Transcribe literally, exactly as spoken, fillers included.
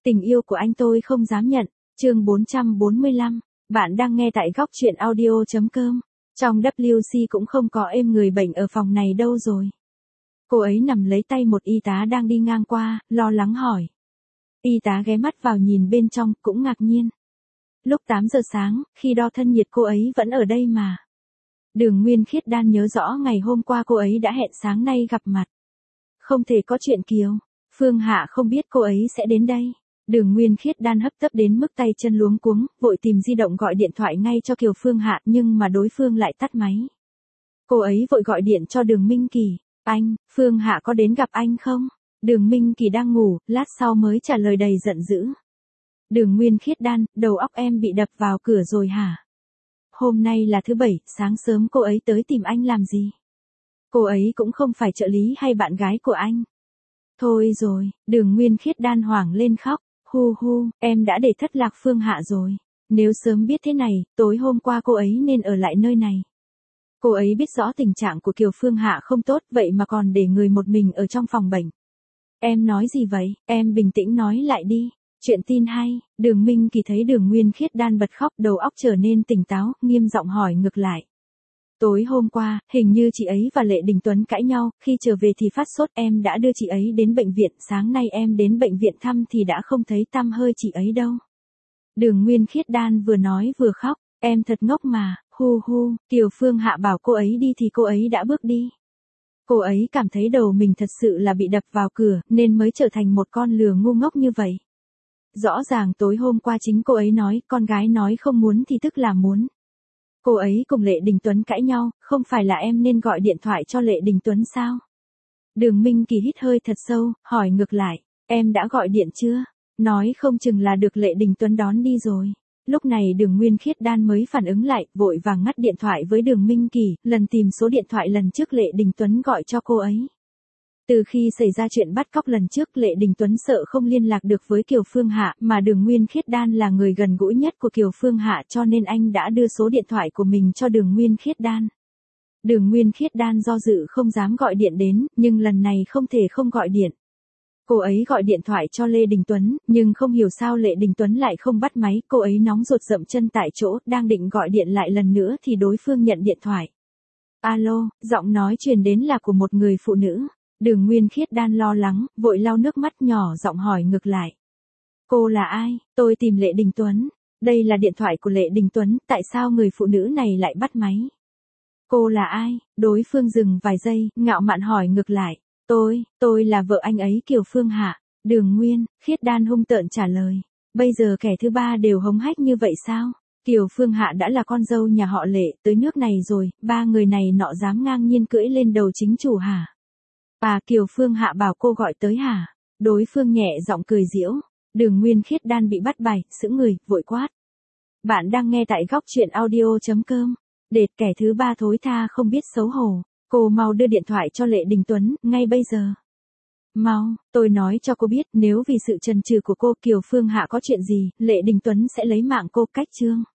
Tình yêu của anh tôi không dám nhận, chương bốn trăm bốn mươi lăm, bạn đang nghe tại góc truyện audio.com. Trong W C cũng không có êm người bệnh ở phòng này đâu rồi. Cô ấy nằm lấy tay một y tá đang đi ngang qua, lo lắng hỏi. Y tá ghé mắt vào nhìn bên trong, cũng ngạc nhiên. Lúc tám giờ sáng, khi đo thân nhiệt cô ấy vẫn ở đây mà. Đường Nguyên Khiết Đan nhớ rõ ngày hôm qua cô ấy đã hẹn sáng nay gặp mặt. Không thể có chuyện Kiều. Phương Hạ không biết cô ấy sẽ đến đây. Đường Nguyên Khiết Đan hấp tấp đến mức tay chân luống cuống, vội tìm di động gọi điện thoại ngay cho Kiều Phương Hạ nhưng mà đối phương lại tắt máy. Cô ấy vội gọi điện cho Đường Minh Kỳ. Anh, Phương Hạ có đến gặp anh không? Đường Minh Kỳ đang ngủ, lát sau mới trả lời đầy giận dữ. Đường Nguyên Khiết Đan, đầu óc em bị đập vào cửa rồi hả? Hôm nay là thứ bảy, sáng sớm cô ấy tới tìm anh làm gì? Cô ấy cũng không phải trợ lý hay bạn gái của anh. Thôi rồi, Đường Nguyên Khiết Đan hoảng lên khóc. Hu hu, em đã để thất lạc Phương Hạ rồi. Nếu sớm biết thế này, tối hôm qua cô ấy nên ở lại nơi này. Cô ấy biết rõ tình trạng của Kiều Phương Hạ không tốt vậy mà còn để người một mình ở trong phòng bệnh. Em nói gì vậy, em bình tĩnh nói lại đi. Chuyện tin hay, Đường Minh Kỳ thấy Đường Nguyên Khiết Đan bật khóc đầu óc trở nên tỉnh táo, nghiêm giọng hỏi ngược lại. Tối hôm qua, hình như chị ấy và Lệ Đình Tuấn cãi nhau, khi trở về thì phát sốt em đã đưa chị ấy đến bệnh viện, sáng nay em đến bệnh viện thăm thì đã không thấy tăm hơi chị ấy đâu. Đường Nguyên Khiết Đan vừa nói vừa khóc, em thật ngốc mà, hu hu, Kiều Phương Hạ bảo cô ấy đi thì cô ấy đã bước đi. Cô ấy cảm thấy đầu mình thật sự là bị đập vào cửa, nên mới trở thành một con lừa ngu ngốc như vậy. Rõ ràng tối hôm qua chính cô ấy nói, con gái nói không muốn thì tức là muốn. Cô ấy cùng Lệ Đình Tuấn cãi nhau, không phải là em nên gọi điện thoại cho Lệ Đình Tuấn sao? Đường Minh Kỳ hít hơi thật sâu, hỏi ngược lại, em đã gọi điện chưa? Nói không chừng là được Lệ Đình Tuấn đón đi rồi. Lúc này Đường Nguyên Khiết Đan mới phản ứng lại, vội vàng ngắt điện thoại với Đường Minh Kỳ, lần tìm số điện thoại lần trước Lệ Đình Tuấn gọi cho cô ấy. Từ khi xảy ra chuyện bắt cóc lần trước Lệ Đình Tuấn sợ không liên lạc được với Kiều Phương Hạ mà Đường Nguyên Khiết Đan là người gần gũi nhất của Kiều Phương Hạ cho nên anh đã đưa số điện thoại của mình cho Đường Nguyên Khiết Đan. Đường Nguyên Khiết Đan do dự không dám gọi điện đến, nhưng lần này không thể không gọi điện. Cô ấy gọi điện thoại cho Lê Đình Tuấn, nhưng không hiểu sao Lệ Đình Tuấn lại không bắt máy, cô ấy nóng ruột dậm chân tại chỗ, đang định gọi điện lại lần nữa thì đối phương nhận điện thoại. Alo, giọng nói truyền đến là của một người phụ nữ. Đường Nguyên Khiết Đan lo lắng, vội lau nước mắt nhỏ giọng hỏi ngược lại. Cô là ai? Tôi tìm Lệ Đình Tuấn. Đây là điện thoại của Lệ Đình Tuấn, tại sao người phụ nữ này lại bắt máy? Cô là ai? Đối phương dừng vài giây, ngạo mạn hỏi ngược lại. Tôi, tôi là vợ anh ấy Kiều Phương Hạ. Đường Nguyên Khiết Đan hung tợn trả lời. Bây giờ kẻ thứ ba đều hống hách như vậy sao? Kiều Phương Hạ đã là con dâu nhà họ Lệ tới nước này rồi, ba người này nọ dám ngang nhiên cưỡi lên đầu chính chủ hả? À, Kiều Phương Hạ bảo cô gọi tới hả? Đối phương nhẹ giọng cười giễu. Đường Nguyên Khiết Đan bị bắt bài, sững người, vội quát. Bạn đang nghe tại góc truyện audio.com. Đệt kẻ thứ ba thối tha không biết xấu hổ. Cô mau đưa điện thoại cho Lệ Đình Tuấn, ngay bây giờ. Mau, tôi nói cho cô biết nếu vì sự chần chừ của cô Kiều Phương Hạ có chuyện gì, Lệ Đình Tuấn sẽ lấy mạng cô cách chương.